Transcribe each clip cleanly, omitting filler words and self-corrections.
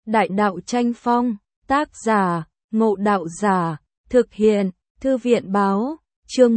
Đại đạo tranh phong, tác giả, Ngộ Đạo Giả, thực hiện, Thư viện báo, chương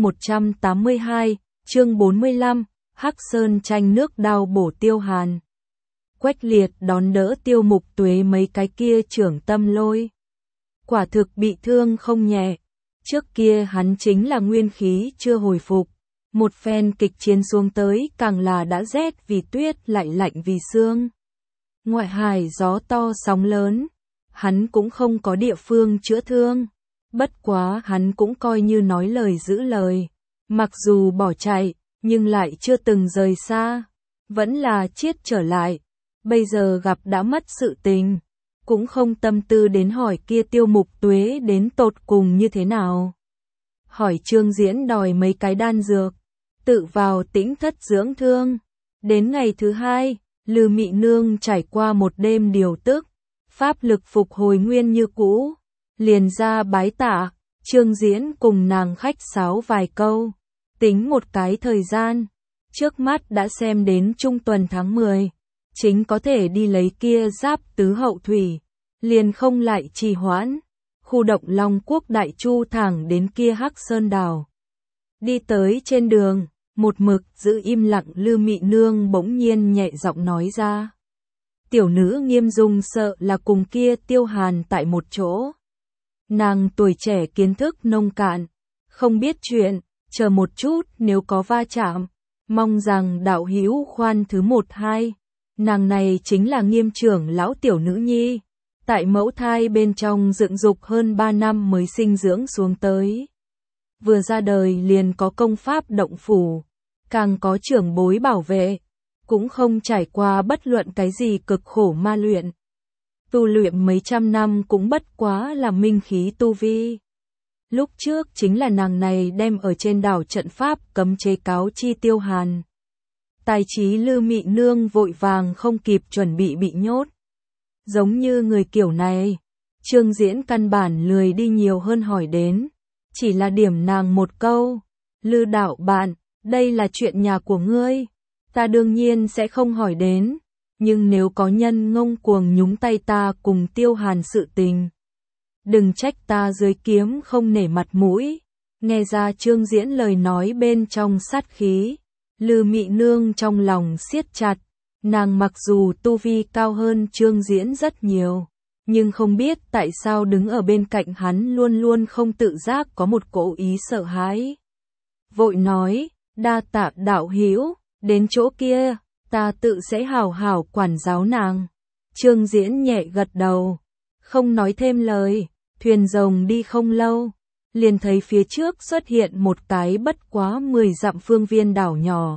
182, chương 45, Hắc Sơn tranh nước đao bổ Tiêu Hàn. Quách Liệt đón đỡ Tiêu Mục Tuế mấy cái kia trưởng tâm lôi. Quả thực bị thương không nhẹ, trước kia hắn chính là nguyên khí chưa hồi phục. Một phen kịch chiến xuống tới càng là đã rét vì tuyết lại lạnh vì sương. Ngoại hải gió to sóng lớn, hắn cũng không có địa phương chữa thương. Bất quá hắn cũng coi như nói lời giữ lời. Mặc dù bỏ chạy, nhưng lại chưa từng rời xa. Vẫn là chiết trở lại. Bây giờ gặp đã mất sự tình. Cũng không tâm tư đến hỏi kia Tiêu Mục Tuế đến tột cùng như thế nào. Hỏi Trương Diễn đòi mấy cái đan dược. Tự vào tĩnh thất dưỡng thương. Đến ngày thứ hai, Lư Mị Nương trải qua một đêm điều tức. Pháp lực phục hồi nguyên như cũ. Liền ra bái tạ, Trương Diễn cùng nàng khách sáo vài câu. Tính một cái thời gian. Trước mắt đã xem đến trung tuần tháng 10. Chính có thể đi lấy kia giáp tứ hậu thủy. Liền không lại trì hoãn. Khu động Long Quốc Đại Chu thẳng đến kia Hắc Sơn đảo. Đi tới trên đường, một mực giữ im lặng Lư Mị Nương bỗng nhiên nhẹ giọng nói ra. Tiểu nữ Nghiêm Dung sợ là cùng kia Tiêu Hàn tại một chỗ. Nàng tuổi trẻ kiến thức nông cạn, không biết chuyện, chờ một chút nếu có va chạm, mong rằng đạo hữu khoan thứ 1-2. Nàng này chính là Nghiêm trưởng lão tiểu nữ nhi, tại mẫu thai bên trong dựng dục hơn 3 năm mới sinh dưỡng xuống tới. Vừa ra đời liền có công pháp động phủ, càng có trưởng bối bảo vệ, cũng không trải qua bất luận cái gì cực khổ ma luyện. Tu luyện mấy trăm năm cũng bất quá là minh khí tu vi. Lúc trước chính là nàng này đem ở trên đảo trận pháp cấm chế cáo chi Tiêu Hàn. Tài trí Lư Mị Nương vội vàng không kịp chuẩn bị nhốt. Giống như người kiểu này, Trương Diễn căn bản lười đi nhiều hơn hỏi đến. Chỉ là điểm nàng một câu, Lư đạo bạn, đây là chuyện nhà của ngươi. Ta đương nhiên sẽ không hỏi đến. Nhưng nếu có nhân ngông cuồng nhúng tay ta cùng Tiêu Hàn sự tình, đừng trách ta dưới kiếm không nể mặt mũi. Nghe ra Trương Diễn lời nói bên trong sát khí, Lư Mị Nương trong lòng siết chặt. Nàng mặc dù tu vi cao hơn Trương Diễn rất nhiều, nhưng không biết tại sao đứng ở bên cạnh hắn luôn luôn không tự giác có một cỗ ý sợ hãi. Vội nói, đa tạ đạo hữu, đến chỗ kia, ta tự sẽ hảo hảo quản giáo nàng. Trương Diễn nhẹ gật đầu, không nói thêm lời. Thuyền rồng đi không lâu, liền thấy phía trước xuất hiện một cái bất quá 10 dặm phương viên đảo nhỏ.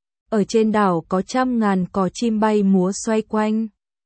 Ở trên đảo có trăm ngàn cò chim bay múa xoay quanh.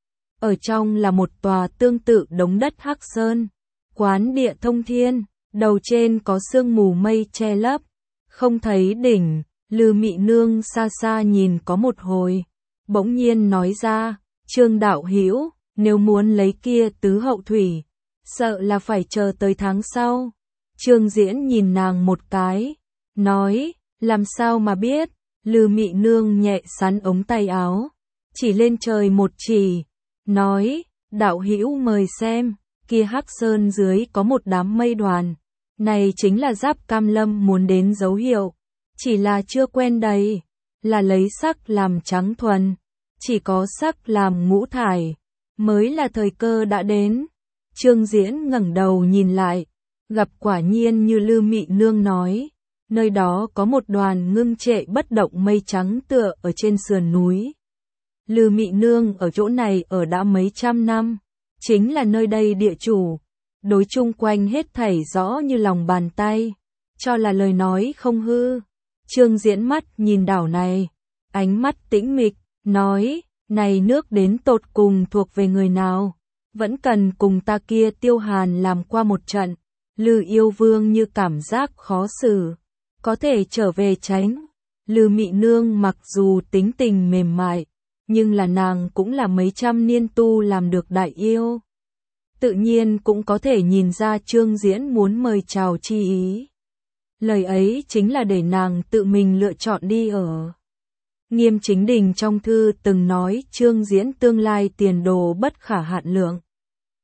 Ở trong là một tòa tương tự đống đất Hắc Sơn, quán địa thông thiên, đầu trên có sương mù mây che lấp, không thấy đỉnh. Lư Mị Nương xa xa nhìn có một hồi, bỗng nhiên nói ra, Trương đạo hữu, nếu muốn lấy kia tứ hậu thủy, sợ là phải chờ tới tháng sau. Trương Diễn nhìn nàng một cái, nói, làm sao mà biết. Lư Mị Nương nhẹ sắn ống tay áo, chỉ lên trời một chỉ, nói, đạo hữu mời xem, kia Hắc Sơn dưới có một đám mây đoàn, này chính là Giáp Cam Lâm muốn đến dấu hiệu, chỉ là chưa quen đầy, là lấy sắc làm trắng thuần, chỉ có sắc làm ngũ thải, mới là thời cơ đã đến. Trương Diễn ngẩng đầu nhìn lại, gặp quả nhiên như Lư Mị Nương nói, nơi đó có một đoàn ngưng trệ bất động mây trắng tựa ở trên sườn núi. Lư Mị Nương ở chỗ này ở đã mấy trăm năm, chính là nơi đây địa chủ, đối chung quanh hết thảy rõ như lòng bàn tay, cho là lời nói không hư. Trương Diễn mắt nhìn đảo này, ánh mắt tĩnh mịch, nói, này nước đến tột cùng thuộc về người nào, vẫn cần cùng ta kia Tiêu Hàn làm qua một trận. Lư yêu vương như cảm giác khó xử, có thể trở về tránh. Lư Mị Nương mặc dù tính tình mềm mại, nhưng là nàng cũng là mấy trăm niên tu làm được đại yêu. Tự nhiên cũng có thể nhìn ra Trương Diễn muốn mời chào chi ý. Lời ấy chính là để nàng tự mình lựa chọn đi ở. Nghiêm Chính Đình trong thư từng nói Trương Diễn tương lai tiền đồ bất khả hạn lượng.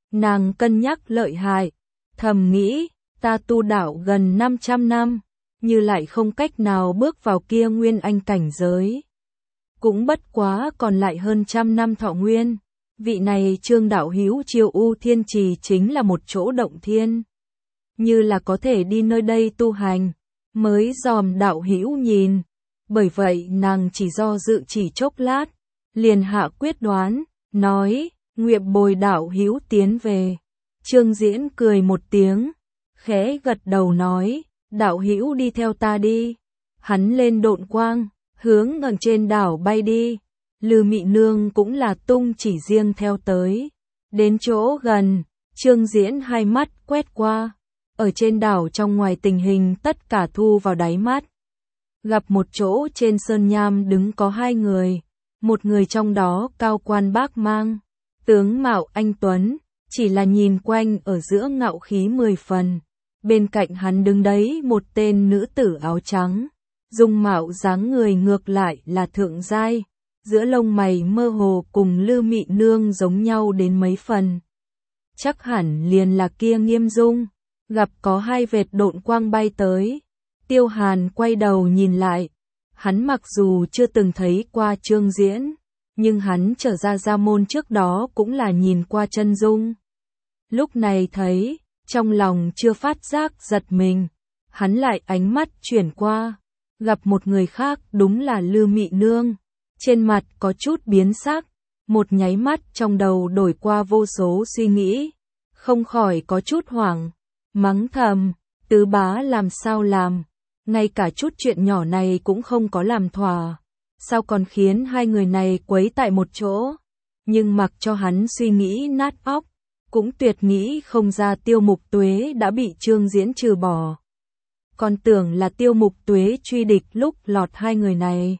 Nàng cân nhắc lợi hại, thầm nghĩ, ta tu đạo gần 500 năm, như lại không cách nào bước vào kia nguyên anh cảnh giới. Cũng bất quá còn lại hơn 100 năm thọ nguyên. Vị này Trương đạo hữu Chiêu U Thiên Trì chính là một chỗ động thiên, như là có thể đi nơi đây tu hành, mới dòm đạo hữu nhìn. Bởi vậy nàng chỉ do dự chỉ chốc lát, liền hạ quyết đoán, nói, nguyện bồi đạo hữu tiến về. Trương Diễn cười một tiếng, khẽ gật đầu nói, đạo hữu đi theo ta đi. Hắn lên độn quang, hướng ngẩng trên đảo bay đi. Lư Mị Nương cũng là tung chỉ riêng theo tới. Đến chỗ gần, Trương Diễn hai mắt quét qua. Ở trên đảo trong ngoài tình hình tất cả thu vào đáy mắt. Gặp một chỗ trên sơn nham đứng có hai người. Một người trong đó cao quan bác mang, tướng mạo anh tuấn, chỉ là nhìn quanh ở giữa ngạo khí 10 phần. Bên cạnh hắn đứng đấy một tên nữ tử áo trắng, dung mạo dáng người ngược lại là thượng giai, giữa lông mày mơ hồ cùng Lư Mị Nương giống nhau đến mấy phần. Chắc hẳn liền là kia Nghiêm Dung. Gặp có hai vệt độn quang bay tới, Tiêu Hàn quay đầu nhìn lại. Hắn mặc dù chưa từng thấy qua Trương Diễn, nhưng hắn trở ra gia môn trước đó cũng là nhìn qua chân dung. Lúc này thấy, trong lòng chưa phát giác giật mình, hắn lại ánh mắt chuyển qua, gặp một người khác đúng là Lư Mị Nương, trên mặt có chút biến sắc, một nháy mắt trong đầu đổi qua vô số suy nghĩ, không khỏi có chút hoảng, mắng thầm, tứ bá làm sao làm, ngay cả chút chuyện nhỏ này cũng không có làm thỏa, sao còn khiến hai người này quấy tại một chỗ, nhưng mặc cho hắn suy nghĩ nát óc, cũng tuyệt nghĩ không ra Tiêu Mục Tuế đã bị Trương Diễn trừ bỏ. Còn tưởng là Tiêu Mục Tuế truy địch lúc lọt hai người này.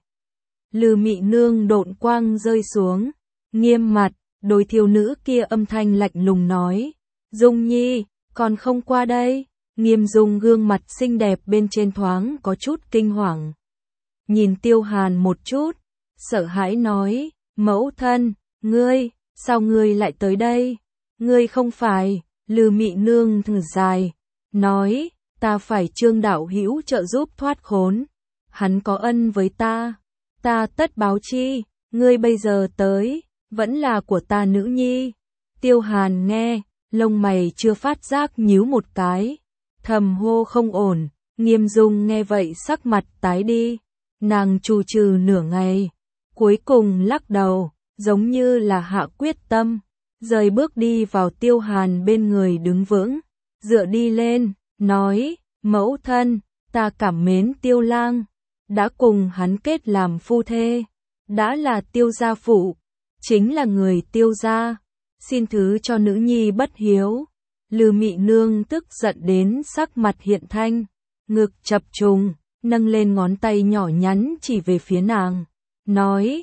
Lư Mị Nương độn quang rơi xuống, nghiêm mặt, đối thiếu nữ kia âm thanh lạnh lùng nói, Dung Nhi, còn không qua đây. Nghiêm Dung gương mặt xinh đẹp bên trên thoáng có chút kinh hoàng. Nhìn Tiêu Hàn một chút, sợ hãi nói, mẫu thân, ngươi, sao ngươi lại tới đây? Ngươi không phải, Lư Mị Nương thở dài, nói, ta phải Trương đạo hữu trợ giúp thoát khốn. Hắn có ân với ta tất báo chi, ngươi bây giờ tới, vẫn là của ta nữ nhi. Tiêu Hàn nghe, lông mày chưa phát giác nhíu một cái, thầm hô không ổn. Nghiêm Dung nghe vậy sắc mặt tái đi, nàng trù trừ nửa ngày, cuối cùng lắc đầu, giống như là hạ quyết tâm, rời bước đi vào Tiêu Hàn bên người đứng vững, dựa đi lên, nói, mẫu thân, ta cảm mến Tiêu lang, đã cùng hắn kết làm phu thê, đã là Tiêu gia phụ, chính là người Tiêu gia, xin thứ cho nữ nhi bất hiếu. Lư Mị Nương tức giận đến sắc mặt hiện thanh, ngực chập trùng, nâng lên ngón tay nhỏ nhắn chỉ về phía nàng, nói,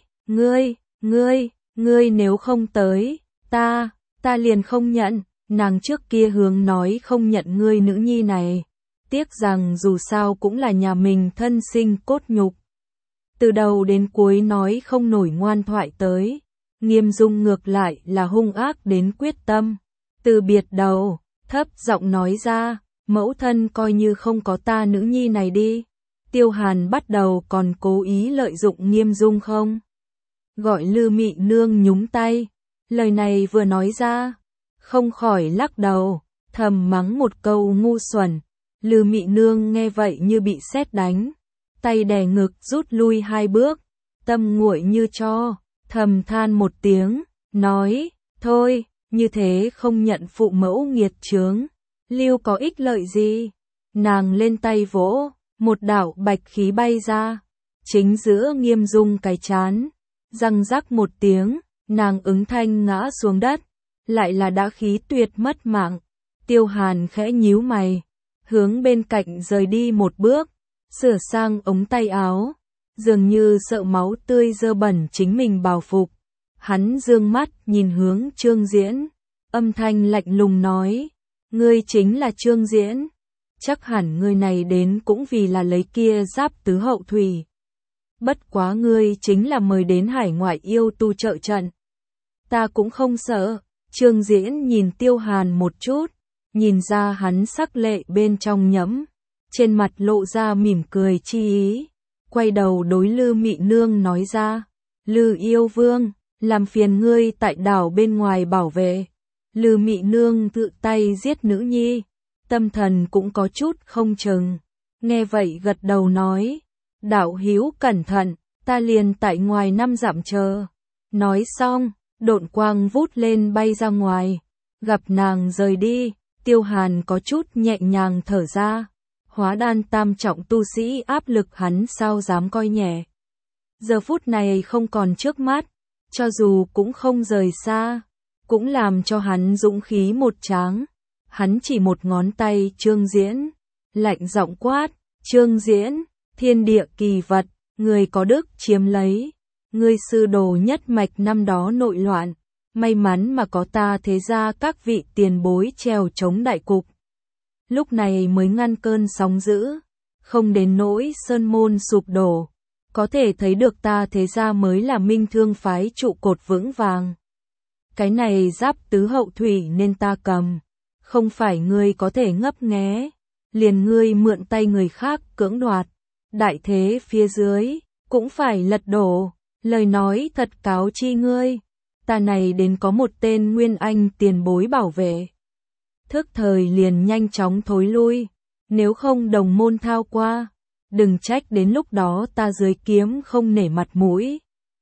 ngươi nếu không tới, ta liền không nhận. Nàng trước kia hướng nói không nhận ngươi nữ nhi này, tiếc rằng dù sao cũng là nhà mình thân sinh cốt nhục. Từ đầu đến cuối nói không nổi ngoan thoại tới, Nghiêm Dung ngược lại là hung ác đến quyết tâm. Từ biệt đầu, thấp giọng nói ra, mẫu thân coi như không có ta nữ nhi này đi. Tiêu Hàn bắt đầu còn cố ý lợi dụng Nghiêm Dung không? Gọi Lư Mị Nương nhúng tay, lời này vừa nói ra, không khỏi lắc đầu, thầm mắng một câu ngu xuẩn. Lư Mị Nương nghe vậy như bị sét đánh, tay đè ngực rút lui 2 bước, tâm nguội như tro, thầm than một tiếng, nói, thôi, như thế không nhận phụ mẫu nghiệt chướng, lưu có ích lợi gì. Nàng lên tay vỗ, một đạo bạch khí bay ra, chính giữa Nghiêm Dung cái chán, răng rắc một tiếng, nàng ứng thanh ngã xuống đất, lại là đã khí tuyệt mất mạng. Tiêu Hàn khẽ nhíu mày, hướng bên cạnh rời đi một bước, sửa sang ống tay áo, dường như sợ máu tươi dơ bẩn chính mình bào phục. Hắn dương mắt nhìn hướng Trương Diễn, âm thanh lạnh lùng nói, ngươi chính là Trương Diễn, chắc hẳn ngươi này đến cũng vì là lấy kia giáp tứ hậu thủy. Bất quá ngươi chính là mời đến hải ngoại yêu tu trợ trận. Ta cũng không sợ, Trương Diễn nhìn Tiêu Hàn một chút, nhìn ra hắn sắc lệ bên trong nhẫm, trên mặt lộ ra mỉm cười chi ý, quay đầu đối Lư Mị Nương nói ra, Lư yêu vương, làm phiền ngươi tại đảo bên ngoài bảo vệ. Lư Mị Nương tự tay giết nữ nhi, tâm thần cũng có chút không chừng, nghe vậy gật đầu nói, đạo hữu cẩn thận, ta liền tại ngoài 5 dặm chờ. Nói xong, độn quang vút lên bay ra ngoài, gặp nàng rời đi, Tiêu Hàn có chút nhẹ nhàng thở ra, hóa đan tam trọng tu sĩ áp lực hắn sao dám coi nhẹ. Giờ phút này không còn trước mắt, cho dù cũng không rời xa, cũng làm cho hắn dũng khí một tráng. Hắn chỉ một ngón tay Trương Diễn, lạnh giọng quát, Trương Diễn, thiên địa kỳ vật, người có đức chiếm lấy. Ngươi sư đồ nhất mạch năm đó nội loạn, may mắn mà có ta thế ra các vị tiền bối trèo chống đại cục. Lúc này mới ngăn cơn sóng dữ, không đến nỗi sơn môn sụp đổ. Có thể thấy được ta thế ra mới là Minh Thương phái trụ cột vững vàng. Cái này giáp tứ hậu thủy nên ta cầm, không phải ngươi có thể ngấp nghé, liền ngươi mượn tay người khác cưỡng đoạt. Đại thế phía dưới, cũng phải lật đổ. Lời nói thật cáo chi ngươi, ta này đến có một tên Nguyên Anh tiền bối bảo vệ. Thức thời liền nhanh chóng thối lui, nếu không đồng môn thao qua, đừng trách đến lúc đó ta dưới kiếm không nể mặt mũi.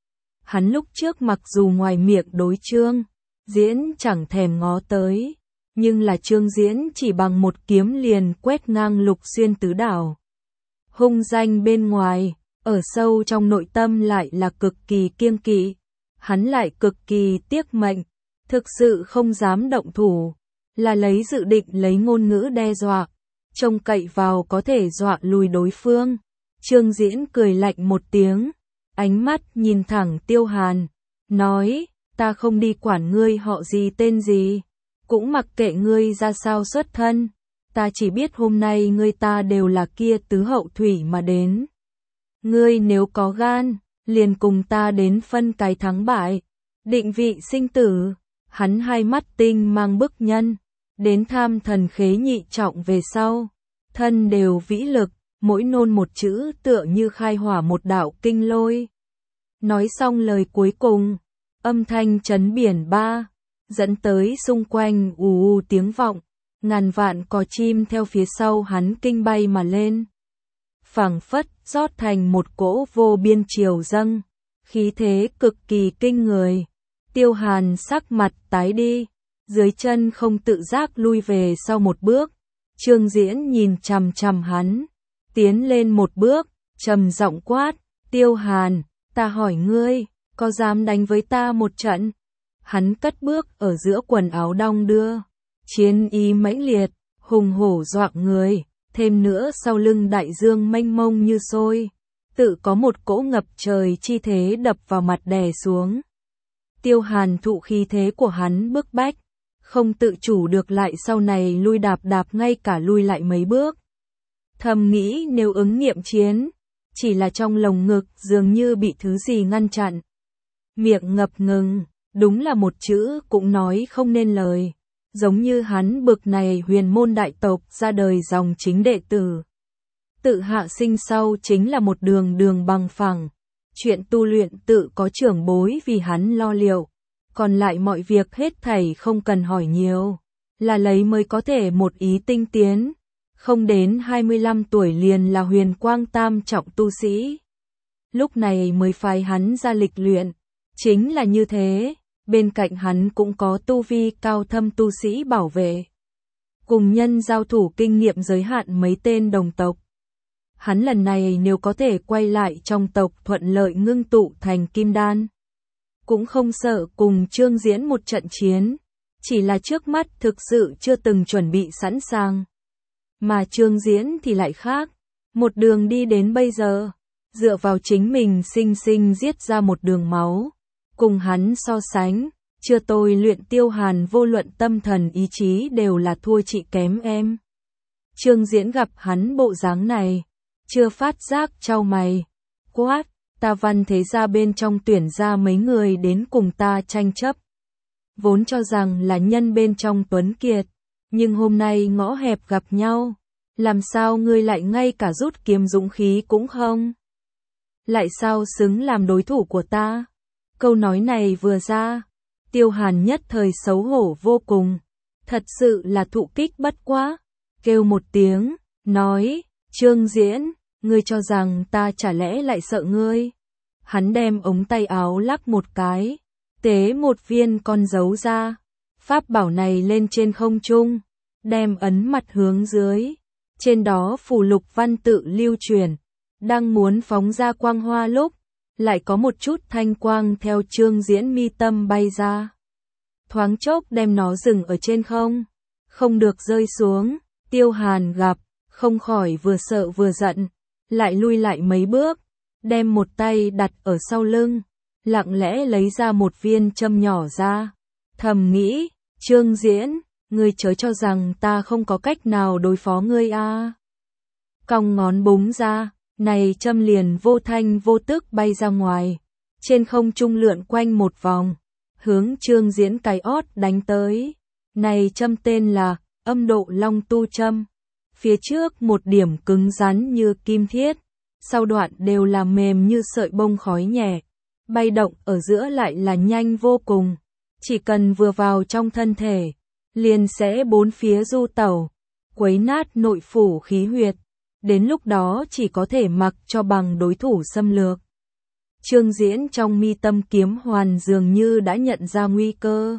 Hắn lúc trước mặc dù ngoài miệng đối Trương Diễn chẳng thèm ngó tới, nhưng là Trương Diễn chỉ bằng một kiếm liền quét ngang Lục Xuyên tứ đảo. Hung danh bên ngoài, ở sâu trong nội tâm lại là cực kỳ kiêng kỵ, hắn lại cực kỳ tiếc mệnh, thực sự không dám động thủ, là lấy dự định lấy ngôn ngữ đe dọa, trông cậy vào có thể dọa lùi đối phương. Trương Diễn cười lạnh một tiếng, ánh mắt nhìn thẳng Tiêu Hàn, nói, ta không đi quản ngươi họ gì tên gì, cũng mặc kệ ngươi ra sao xuất thân, ta chỉ biết hôm nay ngươi ta đều là kia tứ hậu thủy mà đến. Ngươi nếu có gan, liền cùng ta đến phân cái thắng bại, định vị sinh tử. Hắn hai mắt tinh mang bức nhân, đến tham thần khế nhị trọng về sau, thân đều vĩ lực, mỗi nôn một chữ tựa như khai hỏa một đạo kinh lôi. Nói xong lời cuối cùng, âm thanh chấn biển ba, dẫn tới xung quanh ù tiếng vọng, ngàn vạn cò chim theo phía sau hắn kinh bay mà lên. Phảng phất rót thành một cỗ vô biên triều dâng, khí thế cực kỳ kinh người. Tiêu Hàn sắc mặt tái đi, dưới chân không tự giác lui về sau một bước. Trương Diễn nhìn chằm chằm hắn, tiến lên một bước, trầm giọng quát, Tiêu Hàn, ta hỏi ngươi, có dám đánh với ta một trận? Hắn cất bước ở giữa quần áo đong đưa, chiến ý mãnh liệt, hùng hổ dọa người. Thêm nữa sau lưng đại dương mênh mông như sôi, tự có một cỗ ngập trời chi thế đập vào mặt đè xuống. Tiêu Hàn thụ khí thế của hắn bức bách, không tự chủ được lại sau này lui đạp ngay cả lui lại mấy bước. Thầm nghĩ nếu ứng nghiệm chiến, chỉ là trong lồng ngực dường như bị thứ gì ngăn chặn. Miệng ngập ngừng, đúng là một chữ cũng nói không nên lời. Giống như hắn bực này huyền môn đại tộc ra đời dòng chính đệ tử. Tự hạ sinh sau chính là một đường bằng phẳng. Chuyện tu luyện tự có trưởng bối vì hắn lo liệu. Còn lại mọi việc hết thảy không cần hỏi nhiều. Là lấy mới có thể một ý tinh tiến. Không đến 25 tuổi liền là huyền quang tam trọng tu sĩ. Lúc này mới phái hắn ra lịch luyện. Chính là như thế. Bên cạnh hắn cũng có tu vi cao thâm tu sĩ bảo vệ. Cùng nhân giao thủ kinh nghiệm giới hạn mấy tên đồng tộc. Hắn lần này nếu có thể quay lại trong tộc thuận lợi ngưng tụ thành kim đan. Cũng không sợ cùng Trương Diễn một trận chiến. Chỉ là trước mắt thực sự chưa từng chuẩn bị sẵn sàng. Mà Trương Diễn thì lại khác. Một đường đi đến bây giờ. Dựa vào chính mình sinh sinh giết ra một đường máu. Cùng hắn so sánh, chưa tôi luyện Tiêu Hàn vô luận tâm thần ý chí đều là thua chị kém em. Trương Diễn gặp hắn bộ dáng này, chưa phát giác chau mày, quát, ta Văn thế gia bên trong tuyển ra mấy người đến cùng ta tranh chấp. vốn cho rằng là nhân bên trong tuấn kiệt, nhưng hôm nay ngõ hẹp gặp nhau, làm sao ngươi lại ngay cả rút kiếm dũng khí cũng không? Lại sao xứng làm đối thủ của ta? Câu nói này vừa ra, Tiêu Hàn nhất thời xấu hổ vô cùng, thật sự là thụ kích bất quá, kêu một tiếng, nói, Trương Diễn, ngươi cho rằng ta chả lẽ lại sợ ngươi? Hắn đem ống tay áo lắc một cái, tế một viên con dấu ra, pháp bảo này lên trên không trung, đem ấn mặt hướng dưới, trên đó phù lục văn tự lưu truyền, đang muốn phóng ra quang hoa lúc, lại có một chút thanh quang theo Trương Diễn mi tâm bay ra. Thoáng chốc đem nó dừng ở trên không được rơi xuống, Tiêu Hàn gặp, không khỏi vừa sợ vừa giận, lại lui lại mấy bước, đem một tay đặt ở sau lưng, lặng lẽ lấy ra một viên châm nhỏ ra, thầm nghĩ, Trương Diễn, ngươi chớ cho rằng ta không có cách nào đối phó ngươi a. Cong ngón búng ra, này châm liền vô thanh vô tức bay ra ngoài, trên không trung lượn quanh một vòng, hướng Trương Diễn cái ót đánh tới. Này châm tên là Âm Độ Long Tu châm, phía trước một điểm cứng rắn như kim thiết, sau đoạn đều là mềm như sợi bông khói nhẹ, bay động ở giữa lại là nhanh vô cùng, chỉ cần vừa vào trong thân thể, liền sẽ bốn phía du tẩu, quấy nát nội phủ khí huyệt, đến lúc đó chỉ có thể mặc cho bằng đối thủ xâm lược. Trương Diễn trong mi tâm kiếm hoàn dường như đã nhận ra nguy cơ,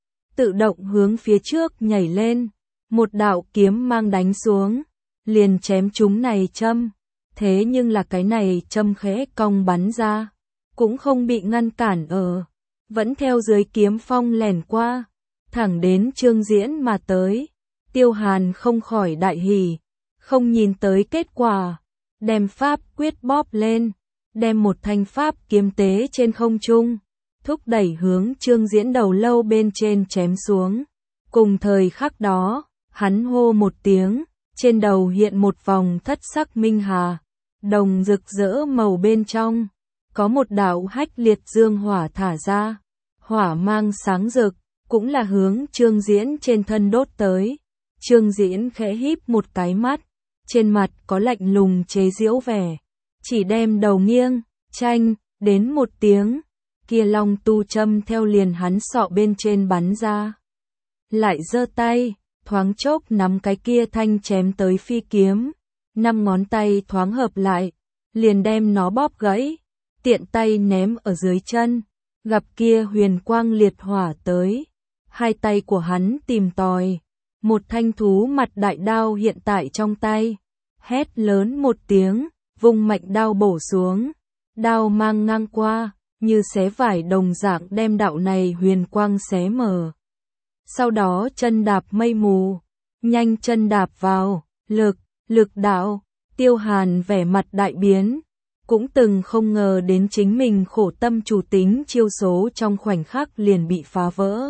tự động hướng phía trước nhảy lên, một đạo kiếm mang đánh xuống, liền chém chúng này châm, thế nhưng là cái này châm khẽ cong bắn ra, cũng không bị ngăn cản ở, vẫn theo dưới kiếm phong lẻn qua, thẳng đến Trương Diễn mà tới. Tiêu Hàn không khỏi đại hỉ, không nhìn tới kết quả, đem pháp quyết bóp lên, đem một thanh pháp kiếm tế trên không trung, thúc đẩy hướng Trương Diễn đầu lâu bên trên chém xuống. Cùng thời khắc đó, hắn hô một tiếng, trên đầu hiện một vòng thất sắc minh hà, đồng rực rỡ màu bên trong, có một đạo hách liệt dương hỏa thả ra, hỏa mang sáng rực, cũng là hướng Trương Diễn trên thân đốt tới. Trương Diễn khẽ híp một cái mắt, trên mặt có lạnh lùng chế giễu vẻ, chỉ đem đầu nghiêng, chanh, đến một tiếng, kia long tu châm theo liền hắn sọ bên trên bắn ra. Lại giơ tay, thoáng chốc nắm cái kia thanh chém tới phi kiếm, 5 ngón tay thoáng hợp lại, liền đem nó bóp gãy, tiện tay ném ở dưới chân, gặp kia huyền quang liệt hỏa tới, hai tay của hắn tìm tòi, một thanh thú mặt đại đao hiện tại trong tay, hét lớn một tiếng, vung mạnh đao bổ xuống, đao mang ngang qua, như xé vải đồng dạng đem đạo này huyền quang xé mở. Sau đó chân đạp mây mù, nhanh chân đạp vào, lực đạo, Tiêu Hàn vẻ mặt đại biến, cũng từng không ngờ đến chính mình khổ tâm chủ tính chiêu số trong khoảnh khắc liền bị phá vỡ.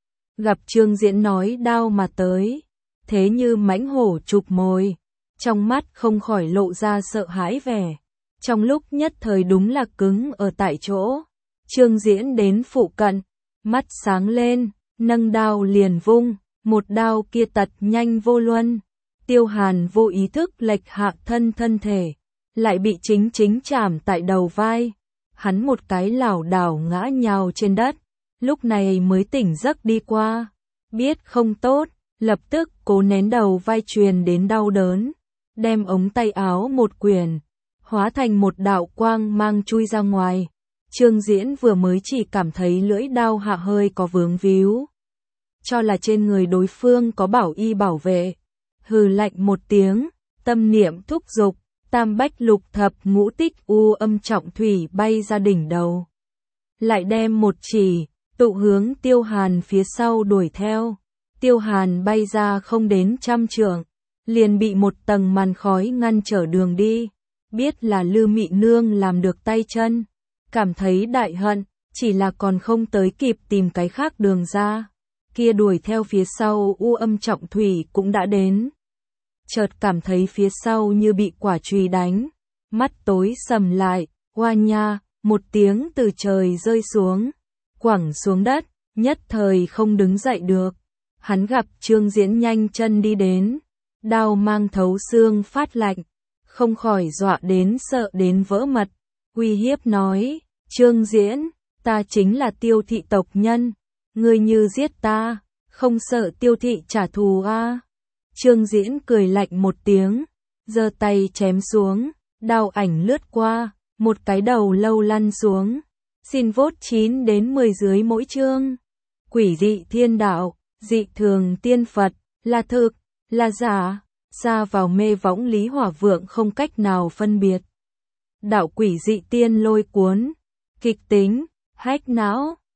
Gặp Trương Diễn nói đao mà tới, thế như mãnh hổ chụp mồi, trong mắt không khỏi lộ ra sợ hãi vẻ, trong lúc nhất thời đúng là cứng ở tại chỗ. Trương Diễn đến phụ cận, mắt sáng lên, nâng đao liền vung, một đao kia tật nhanh vô luân. Tiêu Hàn vô ý thức lệch hạ thân thể, lại bị chính chạm tại đầu vai. Hắn một cái lảo đảo ngã nhào trên đất, lúc này mới tỉnh giấc đi qua. Biết không tốt, lập tức cố nén đầu vai truyền đến đau đớn, đem ống tay áo một quyển, hóa thành một đạo quang mang chui ra ngoài. Trương Diễn vừa mới chỉ cảm thấy lưỡi đao hạ hơi có vướng víu, cho là trên người đối phương có bảo y bảo vệ, hừ lạnh một tiếng, tâm niệm thúc giục, tam bách lục thập ngũ tích u âm trọng thủy bay ra đỉnh đầu, lại đem một chỉ tụ hướng Tiêu Hàn phía sau đuổi theo. Tiêu Hàn bay ra không đến 100 trượng, liền bị một tầng màn khói ngăn trở đường đi. Biết là Lư Mị Nương làm được tay chân, cảm thấy đại hận, chỉ là còn không tới kịp tìm cái khác đường ra. Kia đuổi theo phía sau u âm trọng thủy cũng đã đến. Chợt cảm thấy phía sau như bị quả chùy đánh, mắt tối sầm lại, oa nha, một tiếng từ trời rơi xuống, quẳng xuống đất, nhất thời không đứng dậy được. Hắn gặp Trương Diễn nhanh chân đi đến, đao mang thấu xương phát lạnh, không khỏi dọa đến sợ đến vỡ mật, uy hiếp nói, Trương Diễn, ta chính là Tiêu thị tộc nhân, ngươi như giết ta, không sợ Tiêu thị trả thù à? Trương Diễn cười lạnh một tiếng, giơ tay chém xuống, đao ảnh lướt qua, một cái đầu lâu lăn xuống. Xin vote 9 đến 10 dưới mỗi chương. Quỷ dị thiên đạo, dị thường tiên Phật, là thực, là giả, xa vào mê võng Lý Hỏa Vượng không cách nào phân biệt. Đạo quỷ dị tiên lôi cuốn, kịch tính, hack não.